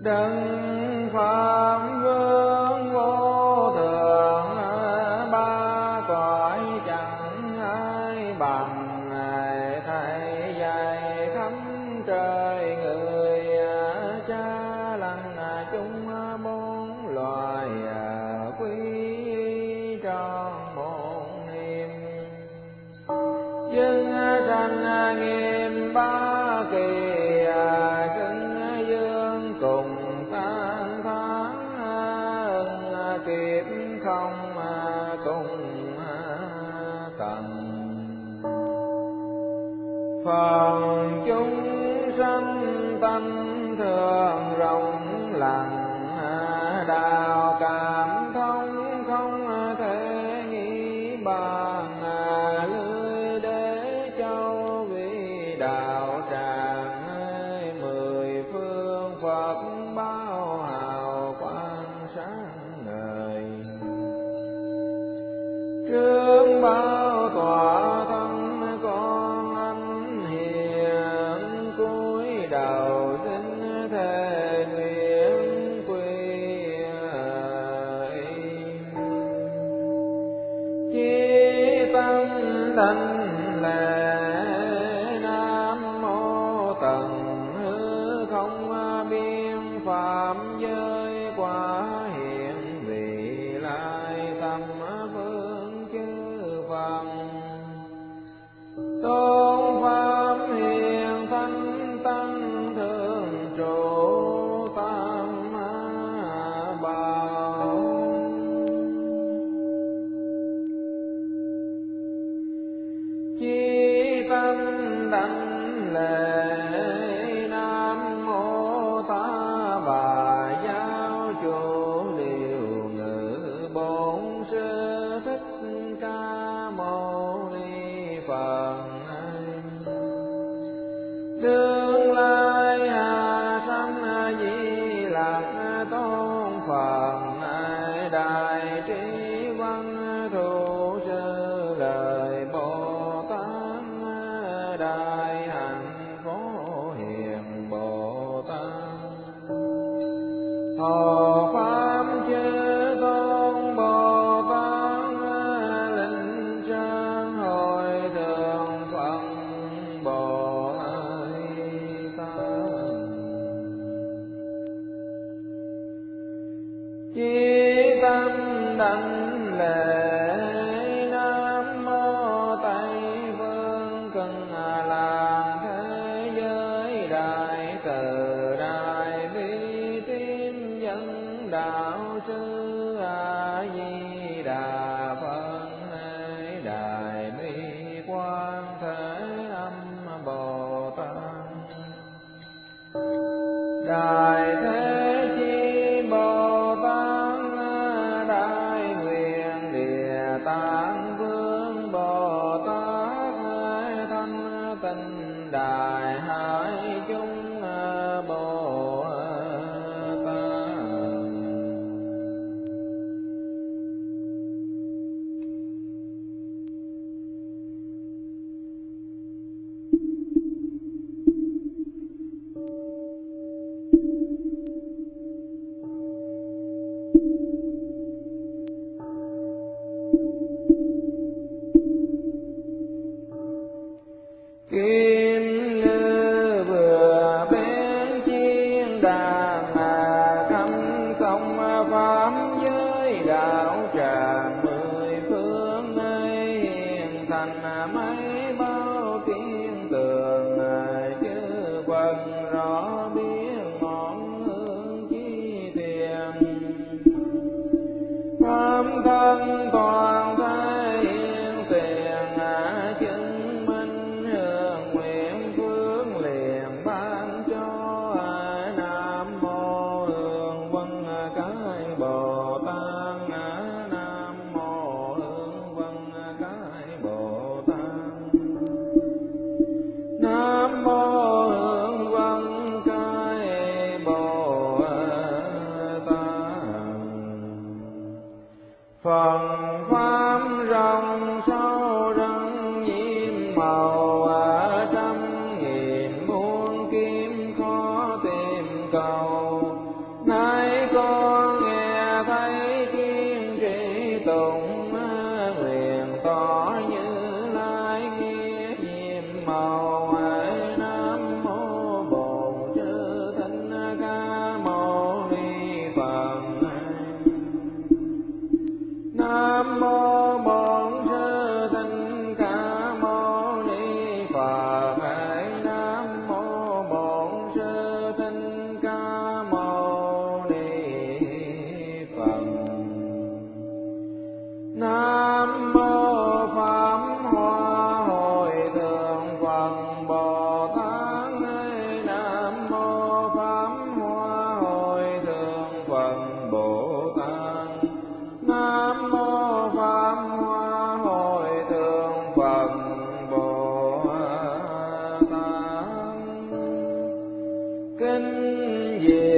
Đấng Pháp Vương vô thượng, ba cõi chẳng ai bằng. Thầy dạy khắp trời người, cha lành chúng bốn loài, quý tròn một niềm. Dân sanh nghiêm ba kỳ, sinh dương cùng tan tháng. Kiếp không cùng tận. Phần chúng sanh tâm thường rộng lặng, đạo cảm thông không thể nghĩ bàn. Lưới đế châu vì đạo tràng, mười phương Phật bao hào quang sáng ngời. Trương bao tỏa thân con anh hiền, cúi đầu xin thề nguyện quy. Chí tâm đảnh lễ Nam Mô Tần Hư Không Biên Pháp giới quả hiện vị lai tâm phương chư Phật. Tôn Pháp hiền thanh tăng thường trụ tam bảo. Chí tâm đảnh lễ Nam Mô Ta Bà Giáo Chủ Điều Ngự Bổn Sư Thích Ca Mâu Ni Phật. Tương lai hạ sanh Di Lặc Tôn Phật, đại trí văn thù sư lời Bồ Tát, đại hạnh phổ hiền Bồ Tát. Hộ pháp chư tôn Bồ Tát, linh sơn hội thượng Phật Bồ Tát. Chí tâm đảnh lễ Nam Mô Tây Phương Cực Lạc thế giới đại từ đại bi tín dân đạo sư A Di Đà Phật. Đại bi quan thế âm Bồ Tát. Đại thế chi Bồ Tát, đại nguyện địa tạng vương Bồ Tát, thanh tịnh đại hải chúng Bồ Tát. Kim ngư vừa bén chiên đàn, khâm công pháp giới đạo tràng. Mười phương nơi hiền thành mấy bao kiến tường, chư Phật rõ biết ngọn hương chi tiền. Pháp thân toàn thế yên tiền, chứng minh hương nguyện phương liền ban cho. Nam Mô Hương Vân Cái Bồ Tát, Nam Mô Hương Vân Cái Bồ Tát, Nam Mô Hương Vân Cái Bồ Tát. Phần pháp rộng sâu răng nhiệm màu, trăm nghìn muôn kim khó tìm cầu.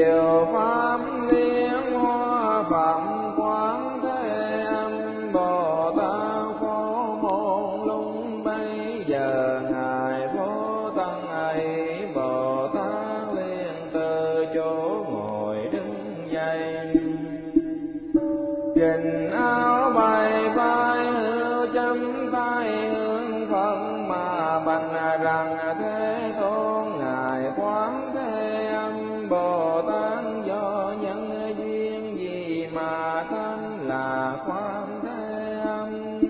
diệu pháp liên hoa phẩm quán thế âm Bồ Tát phổ môn lung bây giờ ngài vô tăng ấy Bồ Tát liền từ chỗ ngồi đứng dậy, trình áo bày vai hữu chấm tay hướng Phật mà bạch rằng Thế Tôn ngài quán thế âm Bồ Tát do nhân duyên gì mà tên là quán thế âm.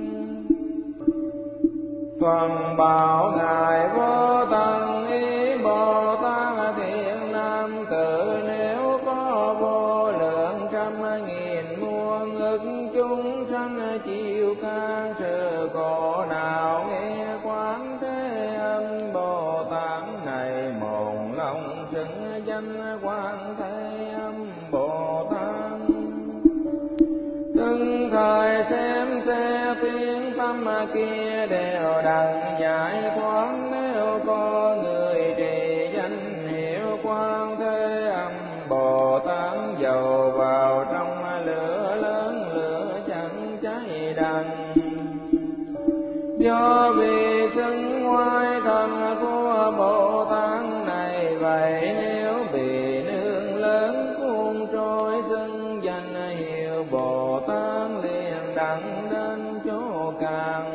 Phần bảo ngài vô tận ý Bồ Tát thiện nam tử, nếu có vô lượng trăm nghìn muôn ức chúng sanh chịu can sự khổ nào nghe quán thế âm Bồ Tát này mồm lòng xưng danh quán thế âm Bồ Tát. Từng thời xem xe tiếng tâm kia đều đặng giải thoát, nếu có người trì danh hiệu quán thế âm Bồ Tát dầu vào trong lửa lớn lửa chẳng cháy đành. Do vì xưng ngoại thần của Bồ Tát này, vậy nếu bị nương lớn cuốn trôi xưng danh hiệu Bồ Tát liền đặng đến chỗ càng.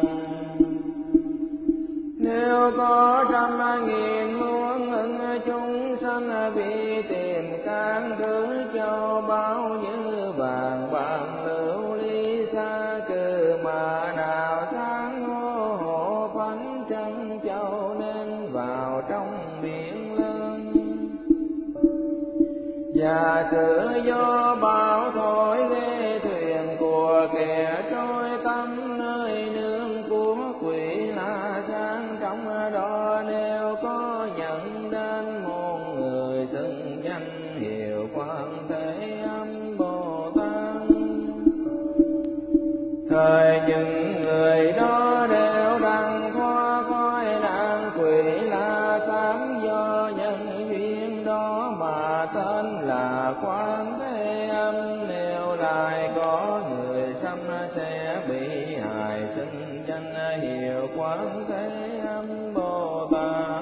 Nếu có trăm nghìn muôn ức chúng sanh bị tìm can thứ châu báu như vàng bạc lưu ly xa cừ mà nào sáng hô hộ phấn chân châu nên vào trong biển lớn. Và sự do bão thổi ghê thuyền của kẻ trôi tâm nơi nương của quỷ la sang, trong đó nếu có nhận đến một người xưng danh hiệu quán thế âm Bồ Tát. Thời những người đó đều đang thoát khỏi nạn quỷ la sáng, do nhân duyên đó mà tên là quán thế âm. Nếu lại có người xâm sẽ bị hại xưng danh hiệu quán thế âm Bồ Tát.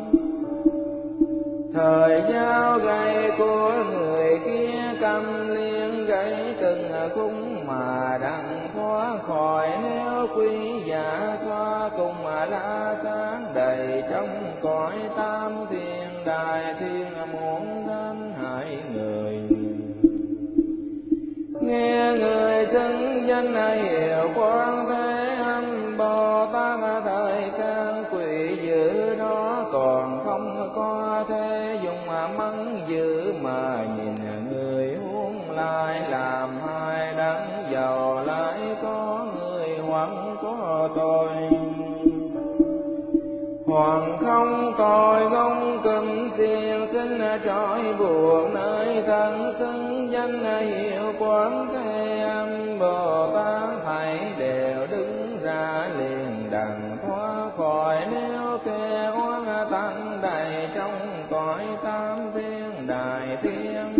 Thời giao gậy của người kia cầm liên gãy từng khung mà đặng thoát khỏi, nếu quý giả xoa cùng la sáng đầy trong cõi tam thiên đại thiên muốn đến hại người. Nghe người xưng danh hiệu quán thế âm Bồ Tát, thời can quỷ dữ đó còn không có thể dùng mắng dữ mà nhìn người huống lại làm hai đắng giàu lại có người hoặc có tội. Hoàng không tội không cầm tiền xin trói buộc nơi thân xưng danh hiệu quán thế âm Bồ Tát, thảy đều đứng ra liền đặng thoát khỏi, nếu kẻ oán tăng đầy trong cõi tam thiên đại thiên.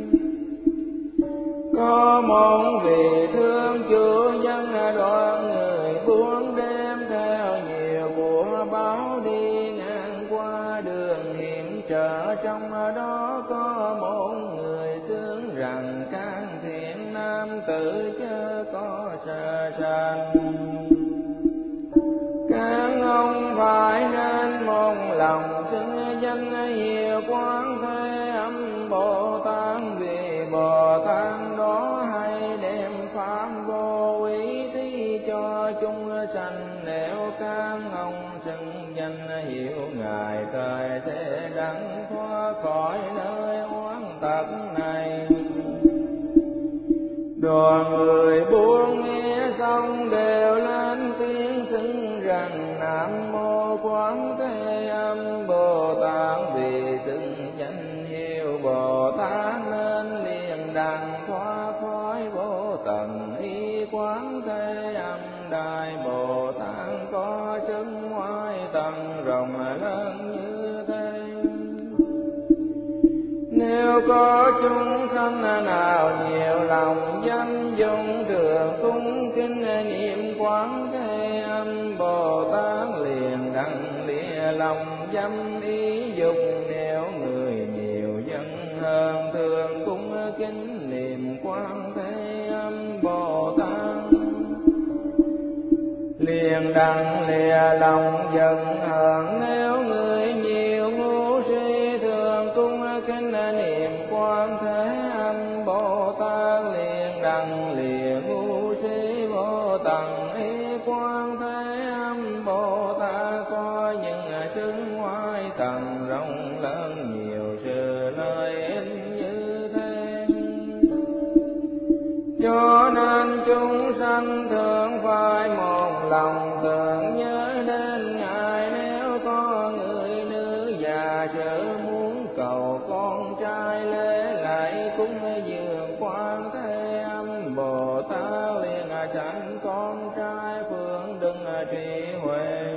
Có một vị thương chủ dân đoạn người buôn đem theo nhiều của báo đi ngang qua đường hiểm trở, trong đó có một người xướng rằng can thiện nam tử chớ có sợ sanh. Các ông phải nên một lòng xưng danh hiệu quán thế âm Bồ Tát, vì Bồ Tát đó hay đem pháp vô ý thí cho chúng sanh. Nếu các ông xưng danh hiệu ngài, thời sẽ đặng thoát khỏi nơi oán tật này. Đoàn người buông nghe xong đều lên tiếng xưng rằng Nam mô Quán Thế Âm Bồ Tát, vì xưng danh hiệu Bồ Tát nên liền đặng thoát khỏi vô tận y Quán Thế Âm. Đại Bồ Tát có sức ngoại tầng rộng lớn như thế, nếu Nếu có chúng sanh nào nhiều lòng danh dung thường cung kính niệm Quán Thế Âm Bồ Tát, liền đặng lìa lòng dâm ý dục. Nếu người nhiều dân hơn thường cung kính niệm Quán Thế Âm Bồ Tát, liền đặng lìa lòng giận hờn. Nếu người nhiều ngu si thường cung kính niệm Quán Thế Âm Bồ Tát, liền đặng lìa ngu si vô tận ý. Quán Thế Âm Bồ Tát có những xưng ngoại tầng rộng lớn, nhiều sự lợi ích như thế. Cho nên chúng sanh thường phải một lòng thường nhớ đến Ngài. Nếu có người nữ già sở muốn cầu con trai, lễ lại cúng dường Quán Thế Âm Bồ Tát, liền sanh con trai phương đừng trí huệ.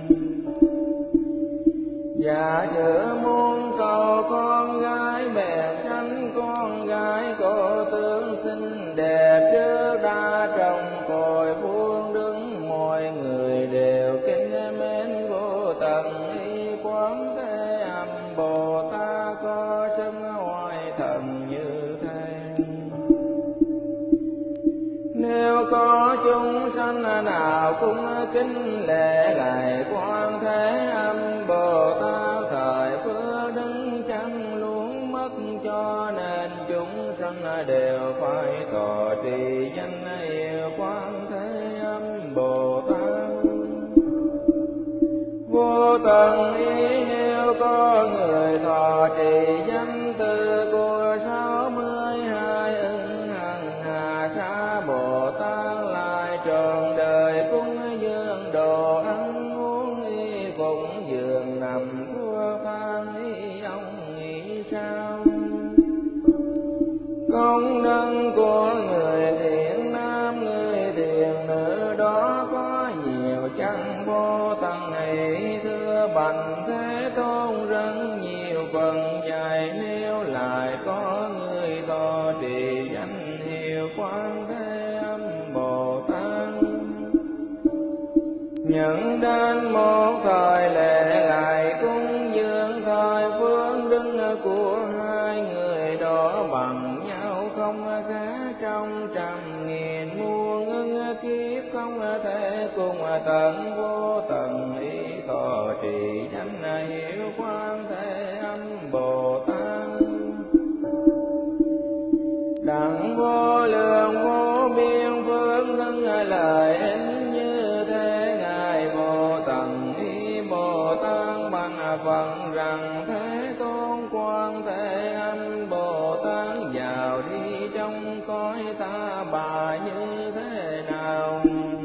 Giả sử muốn cầu con gái, bèn sanh con gái cô tướng xinh đẹp, trước đã trong cội vuông đứng. Mọi người đều kính mến vô tận ý. Quán Thế Âm Bồ Tát có xưng oai thần như thế. Nếu có chúng sanh nào cũng kính lễ lại Quán Thế Âm Bồ Tát, thời phước đứng chẳng luôn mất. Cho nên chúng sanh đều phải thọ trì danh hiệu Quán Thế Âm Bồ Tát. Vô tận ý nếu có người thọ trì danh từ của 62 ưng hằng hà sa Bồ Tát, lại trọn đời cúng dường đồ ăn uống y phụng giường nằm thua phan y. Ông nghĩ sao? Công đức của người thiện nam người thiện nữ đó có nhiều chăng vô tận ấy. Thưa Bành Thế Tôn rất nhiều phần dạy, nếu lại có người thọ trì danh hiệu Quán Thế Âm Bồ Tát, nhận đến một thời lễ lại cúng dường, thời phương đức của hai người đó bằng nhau không khác trong trăm nghìn muôn ức kiếp, không thể cùng tận vô tận ý thọ trì danh hiệu Quán Thế Âm Bồ Tát. Đặng vô lượng vô biên phương thân lời ích như thế. Ngài vô tận ý Bồ Tát bằng phận rằng, Thế Tôn Quán Thế Âm Bồ Tát vào đi trong cõi ta bà như thế nào.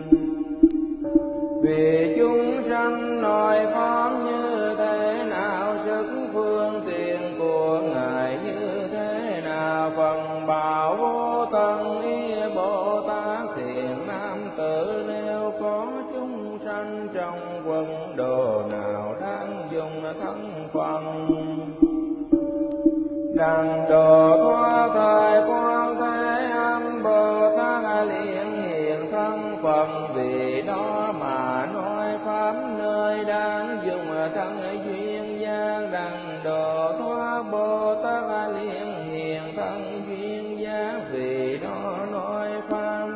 Vì chúng sanh nói pháp như thế nào, sức phương tiện của Ngài như thế nào. Phần bảo vô tận ý Bồ Tát thiện nam tử, nếu có chúng sanh trong quân đồ nào đang dùng thân phận đặng độ thoát thời Quán Thế Âm Bồ Tát, liền hiện thân phận. Vì đó mà nói pháp nơi đang dùng thân duyên giác, đặng độ thoát Bồ Tát liền hiện thân duyên giác. Vì đó nói pháp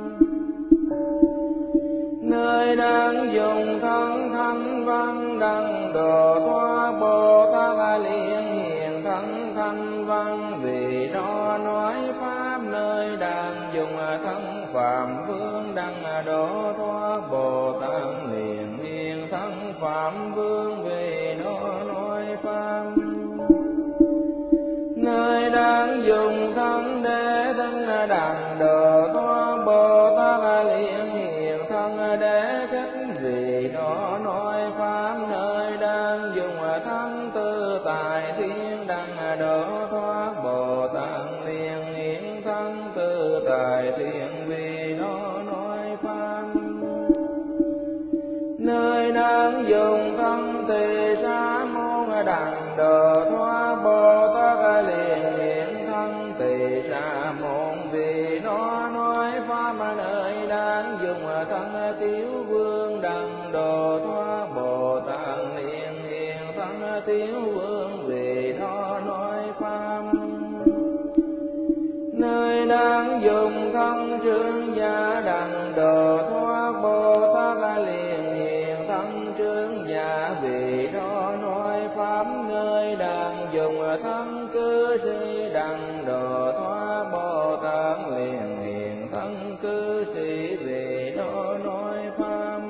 nơi đang dùng thân thanh văn, đặng độ thoát Bồ Tát liền hiện thân thanh văn. Vì đó nói pháp nơi đang dùng thân phạm vương, đặng độ thoát Bồ Tát liền hiện thân phạm vương. Vì đó nói pháp nơi đang dùng thân để thân đặng độ thoát Bồ Tát liền hiện thân để thích. Vì đó nói pháp nơi đang dùng thân tư tài thiên, đặng độ thoát Bồ Tát liền hiện thân tư tài thiên. Vì đó nói pháp nơi đang dùng thân tỳ sa môn, đặng độ thoát Bồ Tát liền Tăng Tiếu Vương đặng độ thoát, Bồ Tát liền hiền Tăng Tiếu Vương vì đó nói pháp. Nơi đang dùng thân trương gia đặng độ thoát, Bồ Tát liền hiền thân trương gia vì đó nói pháp. Nơi đang dùng thân cư sĩ đặng độ thoát, Bồ Tát liền hiền thân cư sĩ vì đó nói pháp.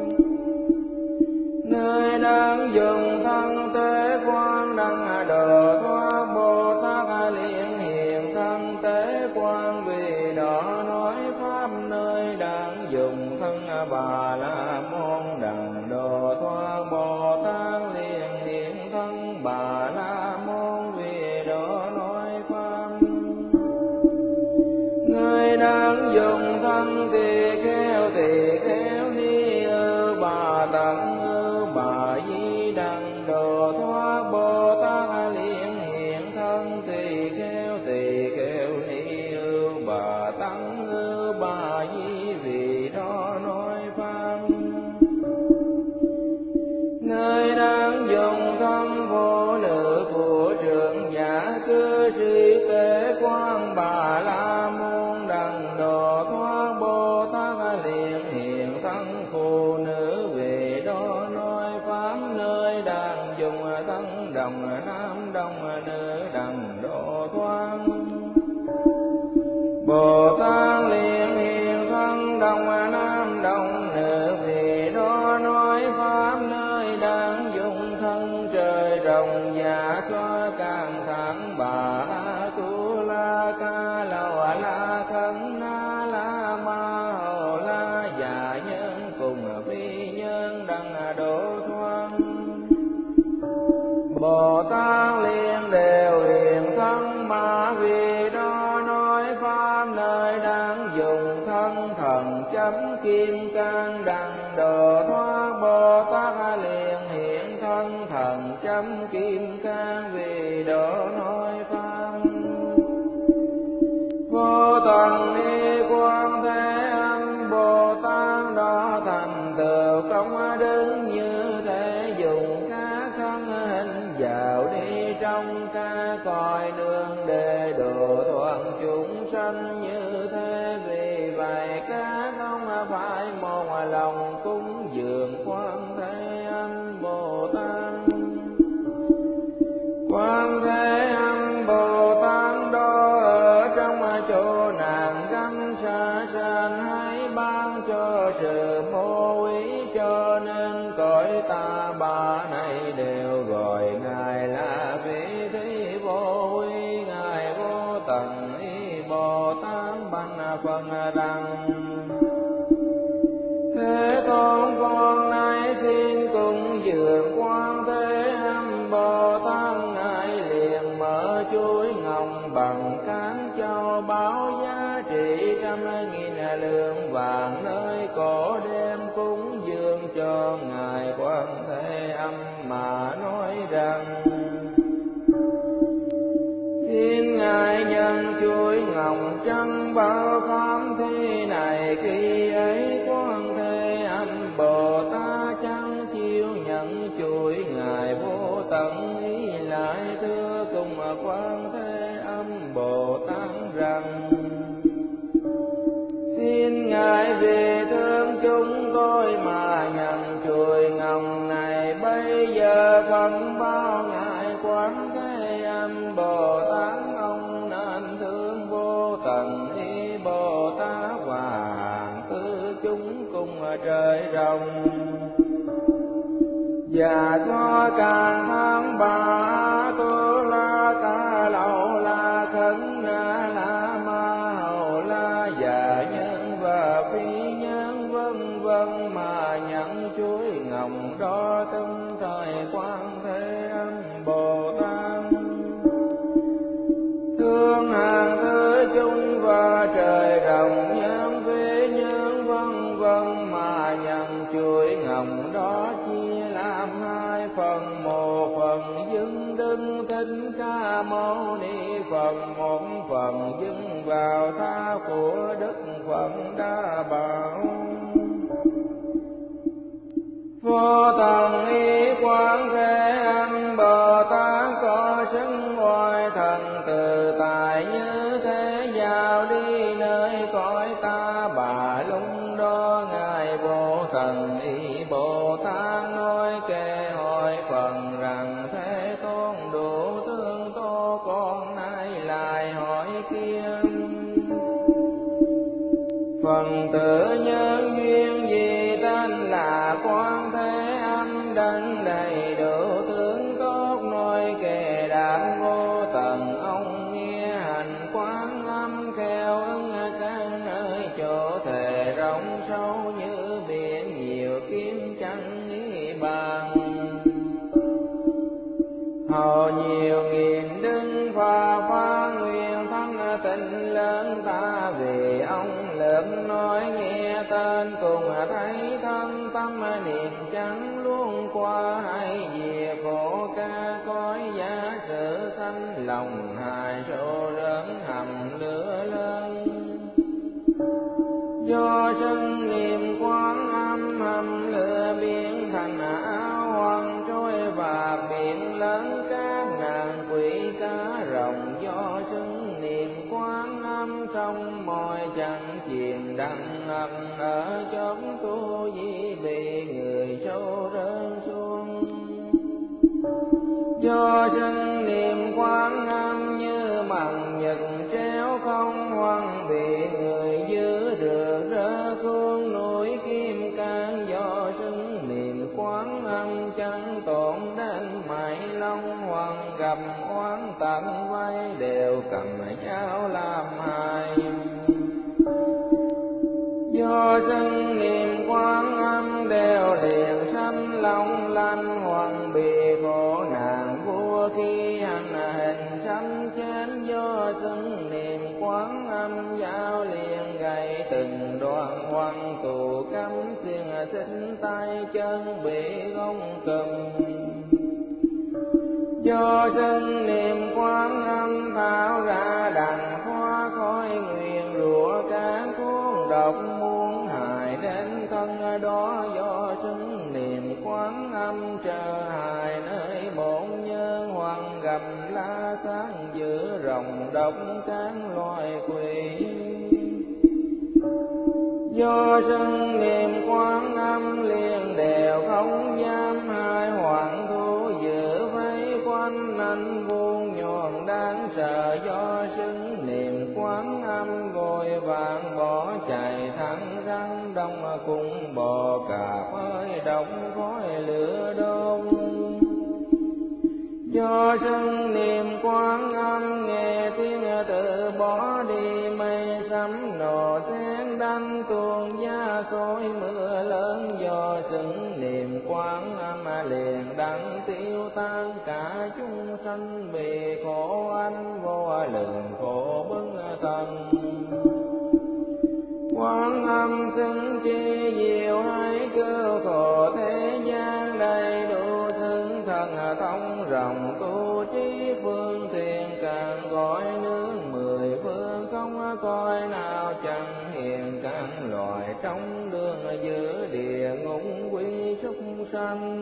Nơi đang dùng thân tế quan đặng độ thoát, Bồ Tát liền hiền thân tế quan vì đó nói pháp. Nơi đang dùng thân Bà La Môn đặng độ thoát, Bồ Tát liền hiền thân Bà La Môn vì đó nói pháp. Nơi đang dùng thân tỳ kheo ni Bà Tận Bà Di đặng độ thoát, Bồ Tát liền hiền thân tỳ kheo ni Bà Tận Bà Di vì đó nói pháp. Nơi đang dùng thân vô nữ của trưởng giả cư sĩ tế quan Bà La Môn đặng độ thoát, Bồ Tát liền hiền thân phụ nữ vì đó nói pháp. Nơi đang dùng thân đồng nam đồng nữ đặng độ thoát, Bồ Tát liền hiền thân đồng nam đồng nữ vì đó nói pháp. Nơi đang dùng thân trời rộng dạ xoa càng thẳng Bà La Tu La Ca Lầu La Khấn Na La Ma Hầu La Dạ Nhân cùng phi nhân đặng độ thoát, Bồ Tát liền đều hiền thân mà vì đó nói pháp. Nơi đang dùng thân thần chấm kim cang đặng độ thoát, Bồ Tát liền hiện thân thần chấm kim cang vì đó nói pháp. Vô tận ni Quan Thế Âm Bồ Tát đó thành tựu công đức như thế, dùng các thân hình vào đi trong ca cõi nương để độ thoát chúng sanh như thế. Vì vậy các ông phải một lòng cúng dường Quan Thế Âm Bồ Tát. Quan Thế Âm Bồ Tát đó ở trong chỗ nạn gắn xa sanh, hãy ban cho sự vô ý, cho nên cõi ta bà này đều gọi Ngài là vị Thí Vô Ý. Ngài Vô Tận Ý Bồ Tát bạch phần rằng: Thế Tôn, con nay xin cúng dường Quan Thế Âm Bồ Tát. Ngài liền mở chuỗi ngọc bằng cán châu báu giá trị 100.000 lượng vàng, nơi cổ đem cúng dường cho Ngài Quan Thế Âm mà nói rằng: Xin Ngài nhân chuỗi ngọc trắng bao pháp thế này. Khi ấy Quan Thế Âm Bồ Tát chẳng chịu nhận chuỗi, Ngài Vô Tận Ý lại thưa cùng Quan Thế Âm Bồ Tát rằng: Xin Ngài vì thương chúng tôi mà nhận chuỗi ngọc này. Bây giờ phần bao Ngài Quan Thế Âm Bồ Tát, ông nên thương Vô Tận Ý Bồ Tát và hàng tư chúng cùng trời rộng. Và cho càng tháng ba Tu La Ca Lầu La Khấn Na La Ma Hầu La Dạ Nhân và phi nhân vân vân mà nhận chuỗi ngọc đó trong thời Quan Thế Âm Bồ Tát. Thương hàng thứ chúng và trời rộng nhân phi nhân vân vân mà nhận chuỗi ngọc đó chia làm hai phần. Một phần dâng Đức Thích Ca Mâu Ni Phật, một phần dâng vào tháp của Đức Phật Đa Bảo. Vô tận ý quán thế âm Bồ Tát có sức oai thần tự tại như thế vào đi nơi cõi ta bà lung đó. Ngài vô tận ý Bồ Tát nói kệ hỏi phần rằng Thế Tôn đủ thương tô con nay lại hỏi kia. Phần tử nhân duyên gì tên là Quán Thế Âm đấng đầy đủ tướng tốt nói kệ đạm vô tận ông nghe hành Quán Âm khéo ứng căn nơi chỗ thề rộng sâu như biển nhiều kiếm chẳng nghĩ bằng. Hầu nhiều nghìn đứng pha nguyện thắng tình lớn ta vì ông lớn nói nghe tên cùng thấy thân tâm niệm chẳng luôn qua hay về khổ ca cõi giả sử thanh lòng hài số lớn hầm lửa lớn. Do sân niệm Quán Âm hầm lửa biến thành áo hoàng trôi và biển lớn các nàng quỷ cá rồng. Do sân niệm Quán Âm trong môi chẳng chìm đắm ngập ở chốn tu di bị người sâu rơi xuống. Do sân niệm Quán Âm như bằng nhật treo không hoang bị người giữ được rỡ xuống núi kim cang. Do sân niệm Quán Âm chẳng tổn đến mảy long hoàng gặp oán tận vay đều cầm nhau làm hại. Do sân niệm Quán Âm đều liền sanh long lanh hoàng bị khổ nạn vua khi hành hình sanh chết. Do sân niệm Quán Âm giao liền gầy từng đoạn hoàng tù cấm xiên xích tay chân bị gông cùm. Do sân niệm Quán Âm tháo ra đằng hoa khói nguyện rủa các cuốn độc muôn hại đến thân đó. Do sân niệm Quán Âm trở hại nơi bổn nhân hoàng gặp la sáng giữa rồng độc các loài quỷ. Do sân niệm Quán Âm liền đều không dám hai hoàng thú giữ vây quanh anh vuông nhọn đáng sợ. Do sân niệm Quán Âm vội vàng bỏ chạy thẳng răng đông cùng bò cạp ơi độc khói lửa đốt. Do sân niệm Quán Âm nghe tiếng tự bỏ đi mây sấm nổ sen đánh tuôn giá khói mưa lớn. Do sân niệm Quán Âm liền đặng tiêu tan cả chúng sanh vì khổ anh vô lượng khổ bấn thân. Quán Âm xưng chi diệu hay cứu khổ thế gian đầy đủ thương thần thông rộng tu trí phương thiện càng gọi nương mười phương không coi nào chẳng hiện các loài trong đường giữa địa ngục quý súc sanh.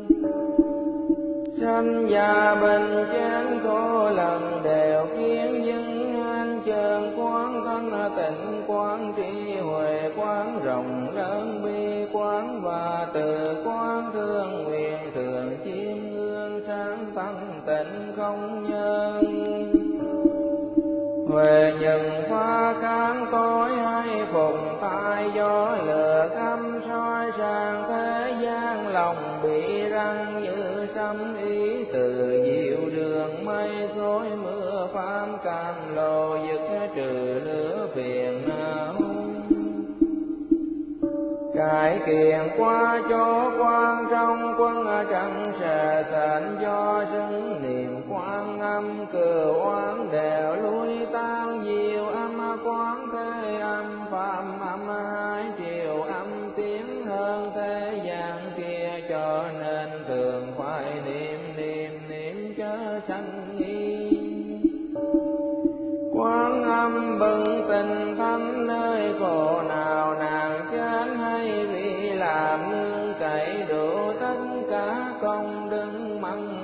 Sanh già bệnh chán khổ lần đều khiến dân an trơn quán thân tịnh quán trí huệ quán rộng lớn bi quán và từ quán thương nguyện thường chiêm ngưỡng sáng tâm tịnh không nhân. Huệ nhân pha kháng tối hay phùng tai gió lửa khăm soi sang thế gian lòng bị răng như sấm ý từ diệu đường mây xối mưa phám cam lồ dứt trừ lửa phiền não. Cải kiện qua chỗ quan trong quân trận sẽ thành. Do sân niệm Quán Âm cừu oán đều lui tan diệu âm Quán Thế Âm phạm âm hai triệu âm tiếng hơn thế gian kia. Cho nên thường phải niệm chớ sanh nghi. Quán Âm bừng tình thánh nơi khổ nào nàng chán hay vì làm nương cậy đủ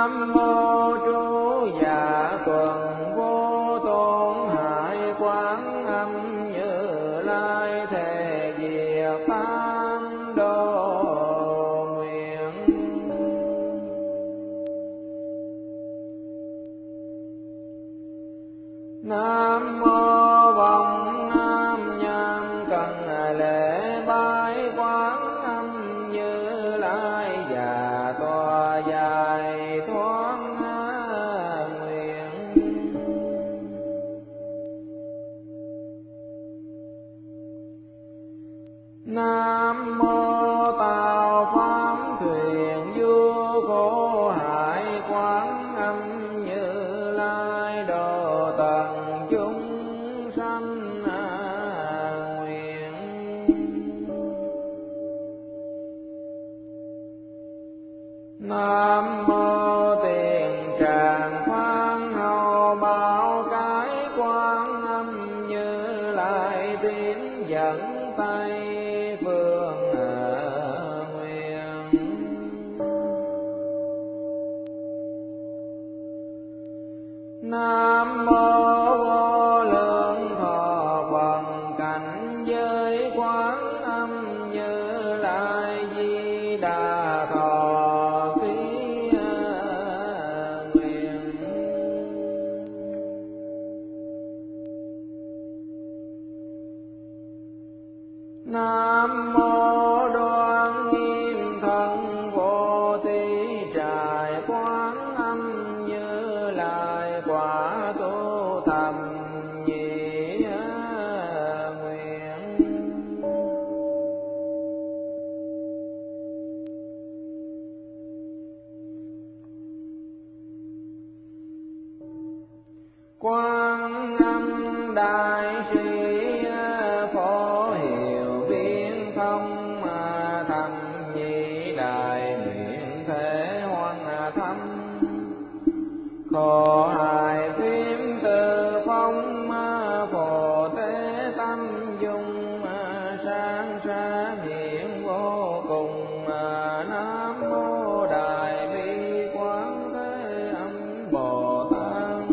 Nam mô chú dạ tuần vô tôn hải quán âm Như Lai thề diệt tam đồ nguyện. Nam mô vọng nam nham cần lễ bái quán âm Như Lai già tòa dài thoát nguyện. Nam mô tào pháp thuyền vua khổ hải quán âm Như Lai độ tận chúng sanh nguyện. Nam mô tiền tràng phan hầu bảo cái quán âm Như Lai tiến dẫn Tây phương nguyện. Nam mô vô lượng thọ phần cảnh giới quán âm Như Lai Di Đà thọ ký nguyện. Nam mô đoan nghiêm thân vô tí trại quán âm Như Lai quả tu thầm nhị nguyện. Quán âm đại sĩ phổ hiệu biến thông thầm nhị đại nguyện thế hoan thâm. Khổ hại phiếm từ phong phổ tế tâm dung sáng sáng hiện vô cùng. Nam mô đại bi quán thế âm Bồ Tát.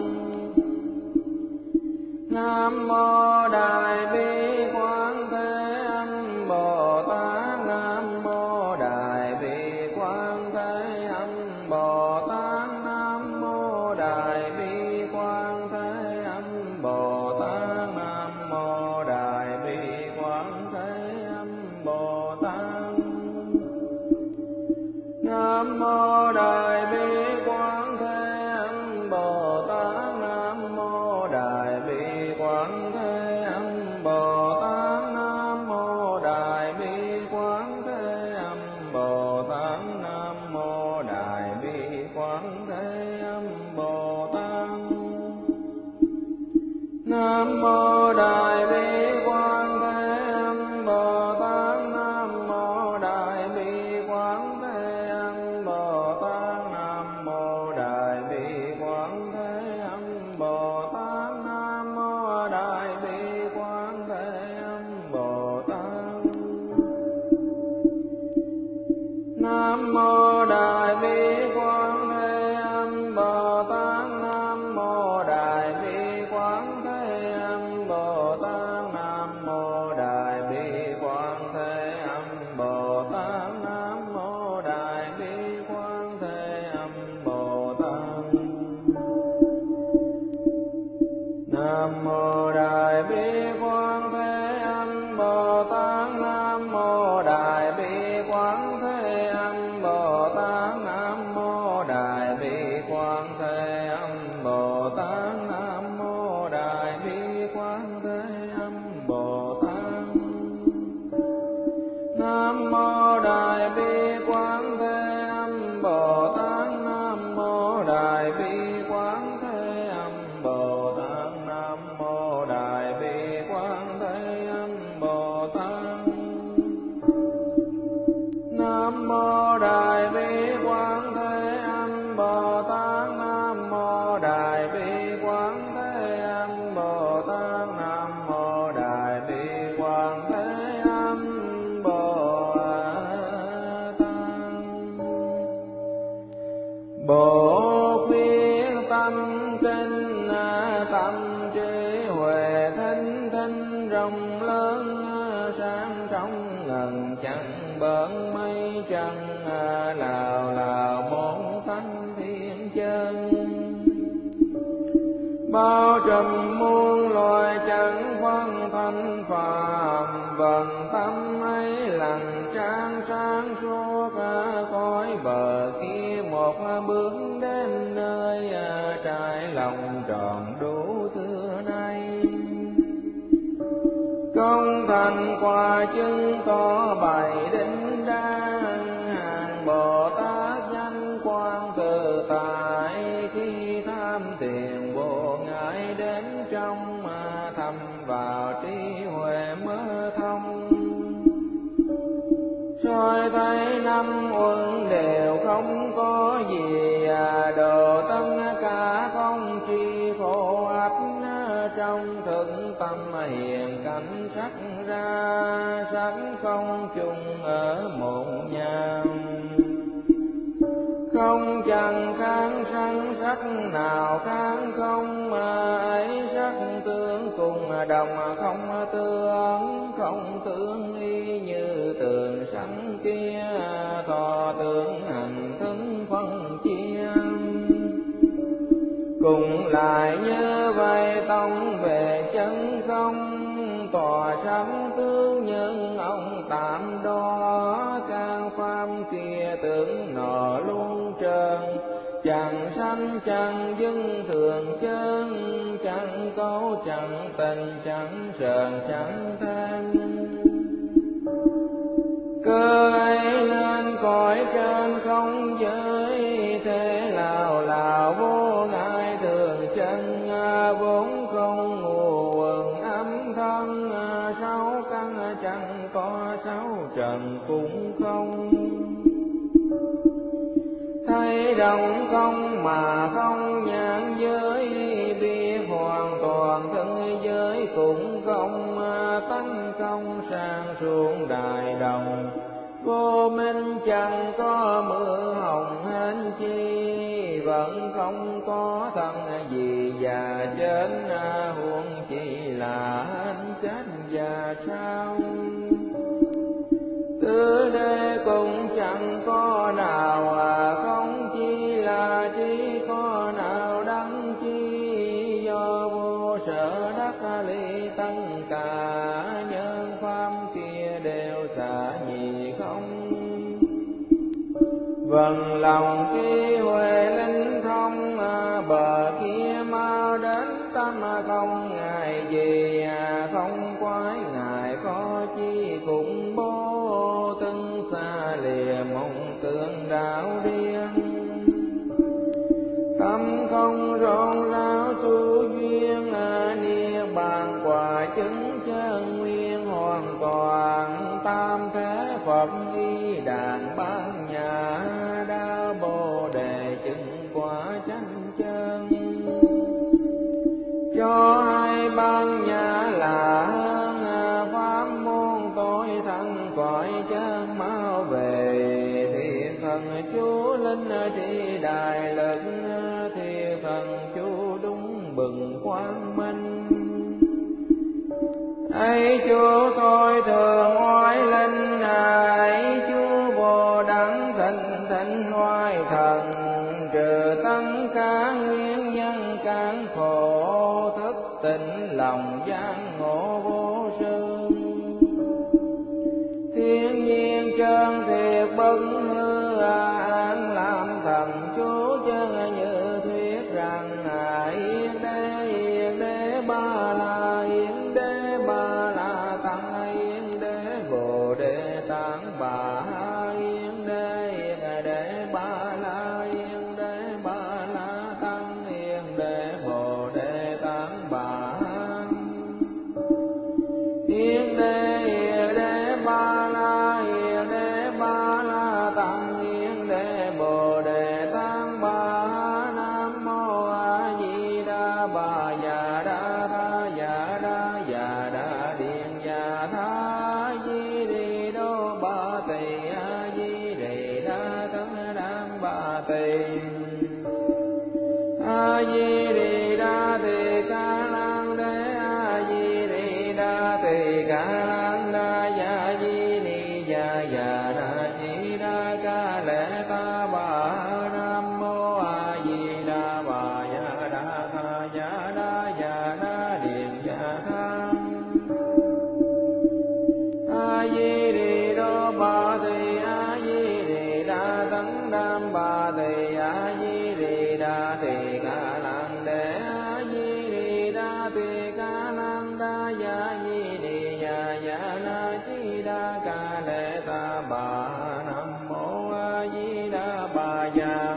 Nam mô đại bi quán thế âm Bồ Tát. Nam mô đại bi quán thế âm Bồ Tát. Nam mô đại bi quán thế âm Bồ Tát. Nam mô đại bi quán thế âm Bồ Tát. Nam mô đại bi quán thế âm Bồ Tát. Nam mô đại bi quán thế âm Bồ Tát. Nam mô đại bi quán thế âm Bồ Tát. Nam mô đại bi quán thế âm Bồ Tát. Nam mô đại bi quán thế âm Bồ Tát. Nam mô đại bi quán thế âm Bồ Tát. Nam mô đại bi quán thế âm Bồ Tát. Nam mô đại bi quán thế âm Bồ Tát. Nam mô đại bi quán thế âm Bồ Tát. Nam mô đại bi quán thế âm Bồ Tát. Nam mô đại bi quán thế âm Bồ Tát. Nam mô đại bi quán thế âm Bồ Tát. Nam mô đại bi quán thế âm Bồ Tát. Nam mô đại bi quán thế âm Bồ Tát. trong ngần chẳng bỡn mây trăng lào lào bốn thanh thiên chân bao trùm muôn loài chẳng phân thanh phàm vần tâm ấy lặng trang sáng suốt cõi bờ kia một bước đến nơi trải lòng tròn đủ xưa nay công thành quả chứng có bài đỉnh đan hàng Bồ Tát danh quang tự tại khi tham thiền vô ngại đến trong thầm vào trí huệ mơ thông soi thấy năm uẩn đều không có gì độ tâm cả không chi khổ ách trong thực tâm hiện cảnh sắc ra sắc không chung ở một nhà không chẳng kháng sanh sắc nào kháng không ấy sắc tướng cùng đồng không tướng y như tường sẵn kia thọ tướng hành thức phân chia cùng lại như vậy tông về chân không tòa sẵn tướng nhân ông tạm đó can pháp kia tướng nọ luôn trơn chẳng sanh chẳng dưng thường chân chẳng cấu chẳng tình chẳng sờn chẳng than cơ ấy nên cõi trên không giới thế nào là vô ngại thường chân vốn không ngủ quần âm thân sáu căn chẳng có sáu trần cũng không thấy đồng không mà không nhãn giới biết hoàn toàn thân giới cũng không tánh không sang xuống đại đồng vô minh chẳng có mưa hồng hên chi vẫn không có thân gì già chết huống chỉ là hên chết già sao tứ đế cũng chẳng có nào không chi là chỉ có nào đắng chi do vô sở đắc ly tất cả nhân pháp kia đều xả nhị không vần lòng khi huệ linh thông bờ kia mau đến tâm không ngại gì không quái ngại có chi cũng bố từng xa lìa mộng tưởng đạo điên tâm không rộn ráo tu duyên niết bàn quả chứng chân nguyên hoàn toàn tam thế Phật y đàn ban nhà đa bồ đề chứng quả chánh chân cho hai ban nhà là hơn pháp môn tối thân cõi chân mau về thiện thần chú linh tri đại lực thiện thần chú đúng bừng quang minh ấy chúa tôi thường oai linh ấy chúa vô đẳng thịnh thịnh oai thần trừ tất cả nguyên nhân cản khổ thức tỉnh lòng gian ngộ vô sư thiên nhiên chân thiệt bất hư an làm thần chú chân như thuyết rằng yên đế ba la yên đế ba la tăng yên đế bồ đề tạng bà yên đế ba la yên đế ba la tăng yên đế bồ đề tạng bà yên đế ba la yên đế ba la tăng yên đế bồ đề tạng bà nam mô a di đà bà già đa tha già đa điện già tha di đi đô ba tỳ Già Na Chi Đa Ca Lệ Ta Bà. Nam Mô A Di Đà Bà Già.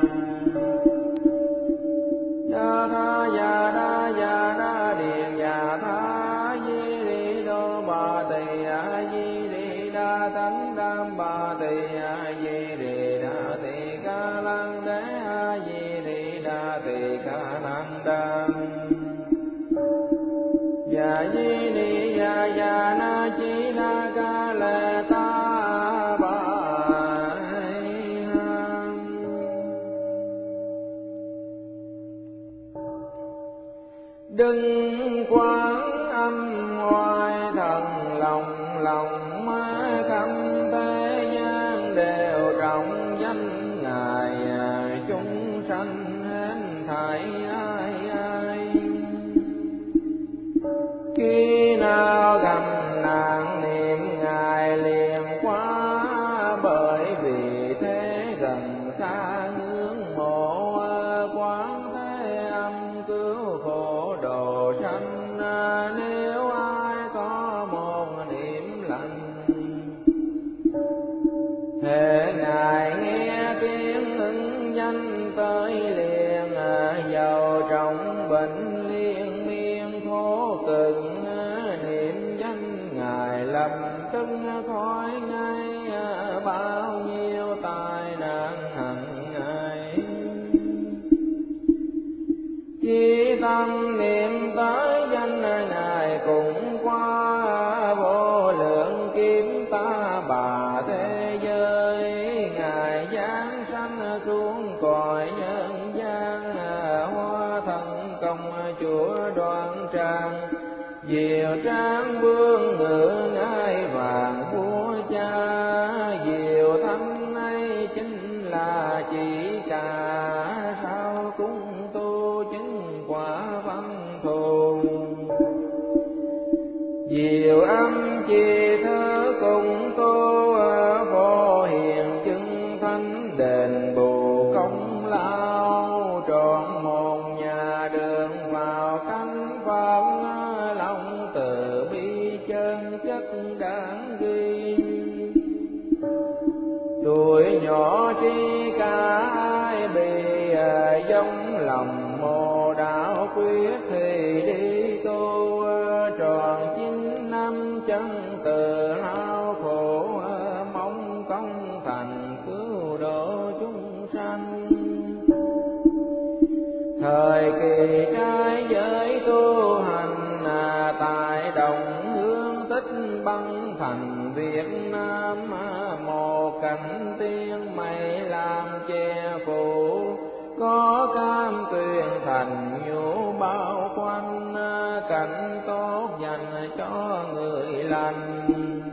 Già Tha Già Đa Già Đa Điện Già Tha Di Đi Đô Bà Tỳ A Di Đi Đa Tánh Đam Bà Tỳ A Di Đi Đa Tỳ Ca Lăng Đế A Di Đi Đa Tỳ Ca Lăng Đam. Già Di Đi Già Già Na Chi Đa Ca Lệ Ta Bà. Đừng quán âm hoài thần lòng lòng má khắp thế gian đều trọng danh Ngài. Chúng sanh hết thảy ai ai khi nào gặp nạn niệm Ngài liền quá, bởi vì thế gần xa ngưỡng mộ quán thế âm cứu khổ độ sanh. Nếu ai có một niệm lành hễ Ngài nghe tiếng ứng danh tới liền, giàu trong bệnh liên miên khổ cực niệm danh Ngài lập tức khỏi ngay bao nhiêu tai nạn hằng ngày. Chỉ tâm niệm tới danh Ngài cũng qua vô lượng kiếp ta bà thế giới. Ngài giáng sanh xuống cõi nhân gian, hóa thân công chúa Đoan Trang. Diệu tráng vương ngự ngai vàng vua cha, diệu thánh ấy chính là chỉ cả. Sao cũng tu chứng quả văn thù, diệu âm chi thơ cùng tu vô hiền chứng thánh. Đền bù công lao trọn một nhà đường vào cánh Phật. Lòng từ bi chân chất đáng ghi, tuổi nhỏ tri cả ai bị giống lòng mồ đạo quyết thì đi tu. Tròn 9 năm chân từ lao khổ, mong công thành cứu độ chúng sanh. Thời kỳ trai giới tu hành tại Đồng Hương Tích Băng thành Việt Nam. Một cảnh tiên mây làm che phủ, có cam tuyền thành nhũ bao quanh. Cảnh tốt dành cho người lành,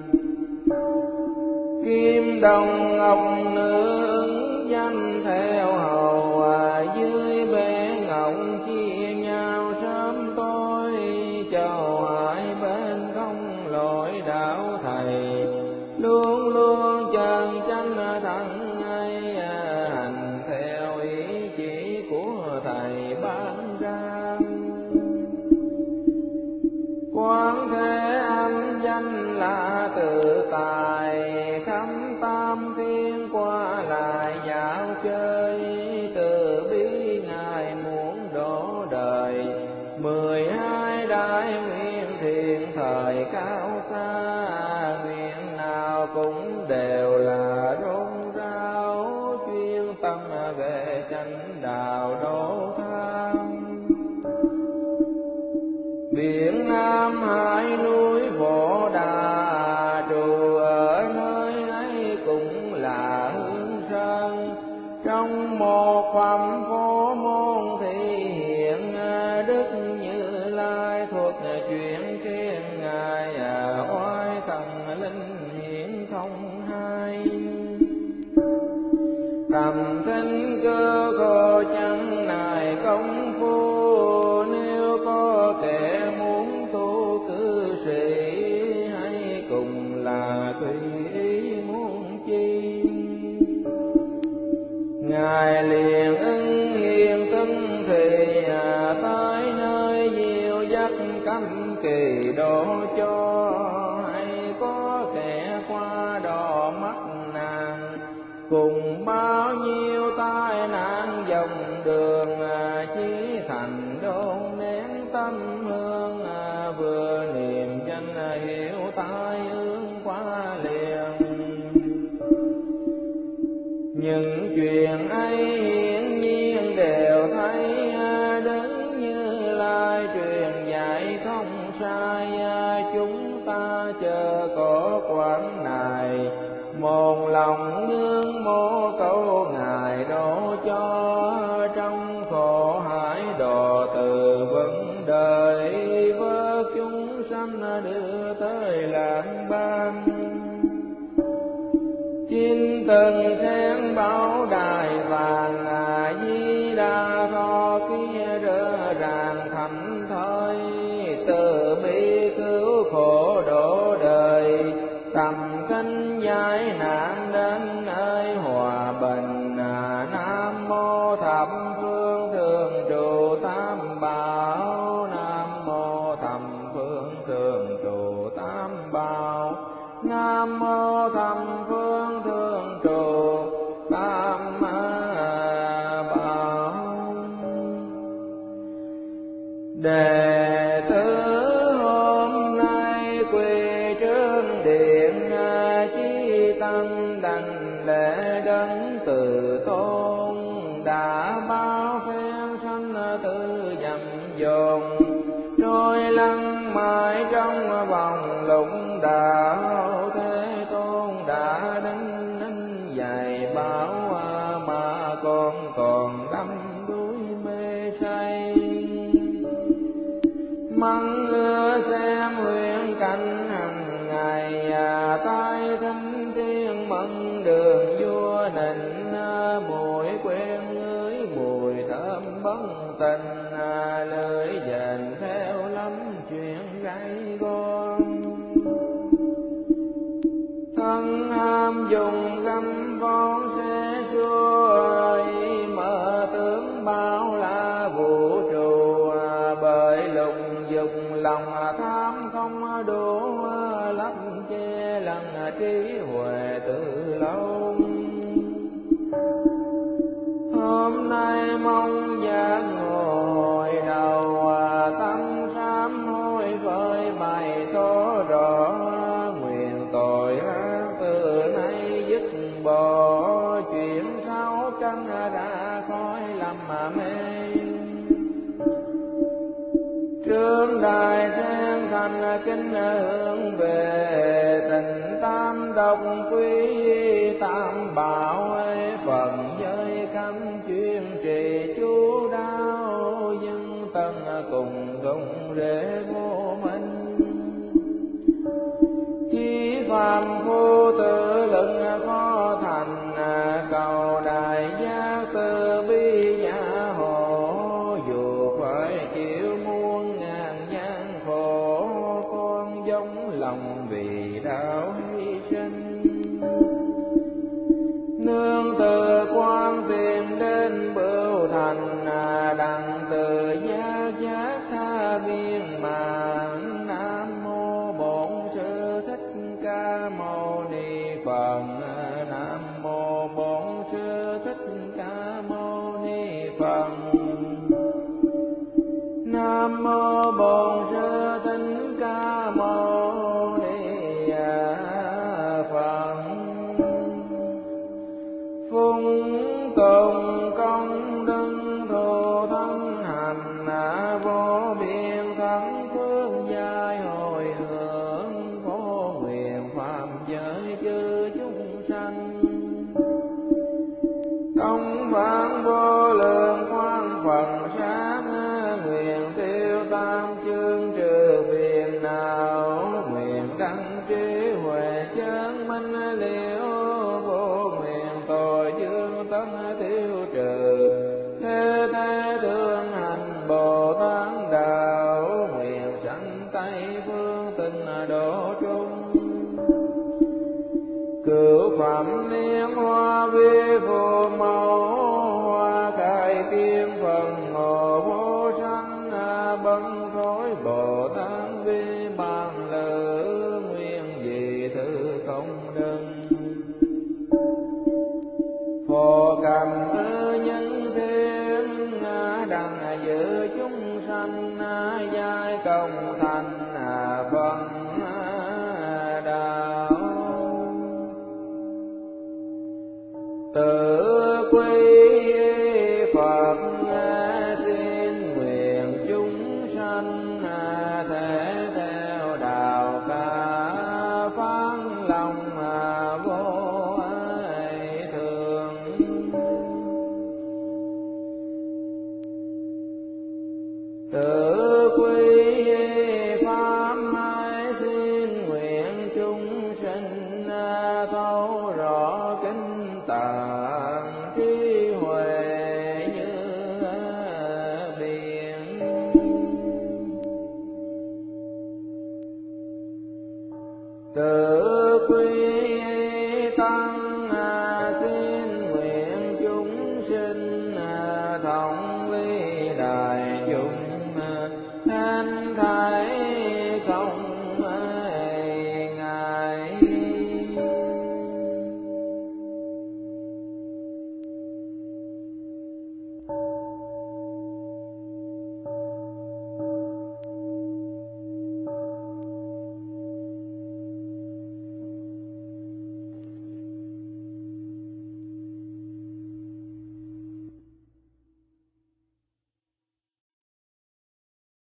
kim đồng ngọc nữ ứng danh theo hầu. Dưới bể ngọc chia nhau sớm tối, chầu hai bên không lỗi đạo thầy. Luôn luôn chân chánh thẳng ngay, hành theo ý chỉ của thầy ban ra. Quán thế âm danh là tự tài, khắp tam thiên qua lại dạo chơi. Từ bi Ngài muốn đổ đời, 12 đại nguyện thiện thời cao xa. Nguyện nào cũng đều là rôn ráo, chuyên tâm về chánh đạo độ tham. Biển Nam Hải núi Bồ Đà, trụ ở nơi ấy cũng là hương sơn. Trong một phẩm phổ môn thị hiện, Đức Như Lai thuộc chuyện khen Ngài. Oai thần linh hiển không hai, tầm thính cơ khổ chẳng nài công phu. Nếu có kẻ muốn tu cư sĩ, hay cùng là tùy ý muốn chi. Ngài liền ưng hiền tân thì, tới nơi diệu dắt cấm kỳ độ cho. Hay có cùng bao nhiêu tai nạn dòng đường, chí thành đôn nén tâm hương, vừa niệm danh hiệu tai ương qua liền. Những chuyện ấy hiển nhiên đều thấy, đứng Như Lai truyền dạy không sai, chúng ta chờ có quán này, một lòng nương mô cầu Ngài độ cho, trong khổ hải độ từ vấn đời, với chúng sanh đưa tới lạc ban. Chim từng sáng báo đài vàng, Di Đà Tho kia rỡ ràng thảnh thơi, từ bi cứu khổ độ đời, tầm kinh giải nạn đến nơi hòa bình. Nam mô thập phương thường trụ tam bảo, Nam mô thập phương thường trụ tam bảo, Nam mô thập phương thường trụ tam bảo. Đệ tử hôm nay quỳ trước điện, chí tâm đảnh lễ đấng từ tôn, đã bao phen sanh tử dầm dồn, trôi lăn mãi trong vòng lũng đạo. Thế Tôn đã đến dạy bảo, mà con còn đắm đuối mê say. Măng lưa xem huyễn cảnh hằng ngày, tai thính tiếng mẫn đường vua nịnh, mùi quen ngửi mùi thơm bấn tình, lưỡi dền theo lắm chuyện gay go. Thân ham dùng găm con xe chua, mở tướng bao la vũ trụ, bởi lục dục lòng tham không đủ, lấp che lần trí huệ từ lâu. Hôm nay mong giác ngộ hồi đầu, tâm sám hối với bày tỏ rõ, nguyện tội ác từ nay dứt bỏ, chuyện sáu căn ra khỏi lầm mê. Trương đại thiên thành kính hướng về, tình tam độc quý tam bảo ấy, phần giới cấm chuyên trì chú đáo, dân tân cùng đồng rễ vô minh. Chí phàm phu tự lực khó thành, cầu đại giác từ bi giả hộ, dù phải chịu muôn ngàn gian khổ, con giống lòng vì đạo hy sinh. Nương từ quan tìm đến bửu thành, đặng từ giác giác tha viên mãn. Nam mô Bổn Sư Thích Ca Mâu Ni Phật, Nam mô Bổn Sư Thích Ca Mâu Ni Phật, Nam mô Bổn Sư Thích Ca Mâu Ni Phật. Phung tùng công đức thù thân hành, vô biên thắng phước giai hồi hướng, phổ nguyện phạm giới chư chúng sanh. Công phán vô lượng khoan phần sáng, nguyện tiêu tam chương trừ phiền não, nguyện đăng trí huệ chánh minh liễu, vô nguyện tội dương tấn tiêu trừ, thế thế thương hành Bồ Tát đạo, nguyện sanh Tây phương tinh độ trung. Cửu phẩm liên hoa vi phù mẫu, hoa khai tiên phần ngộ vô sanh, bấn khối Bồ Tát vi bàn lữ, nguyên gì thứ không đừng. thấu rõ kinh tạng trí huệ như biển. Tự quy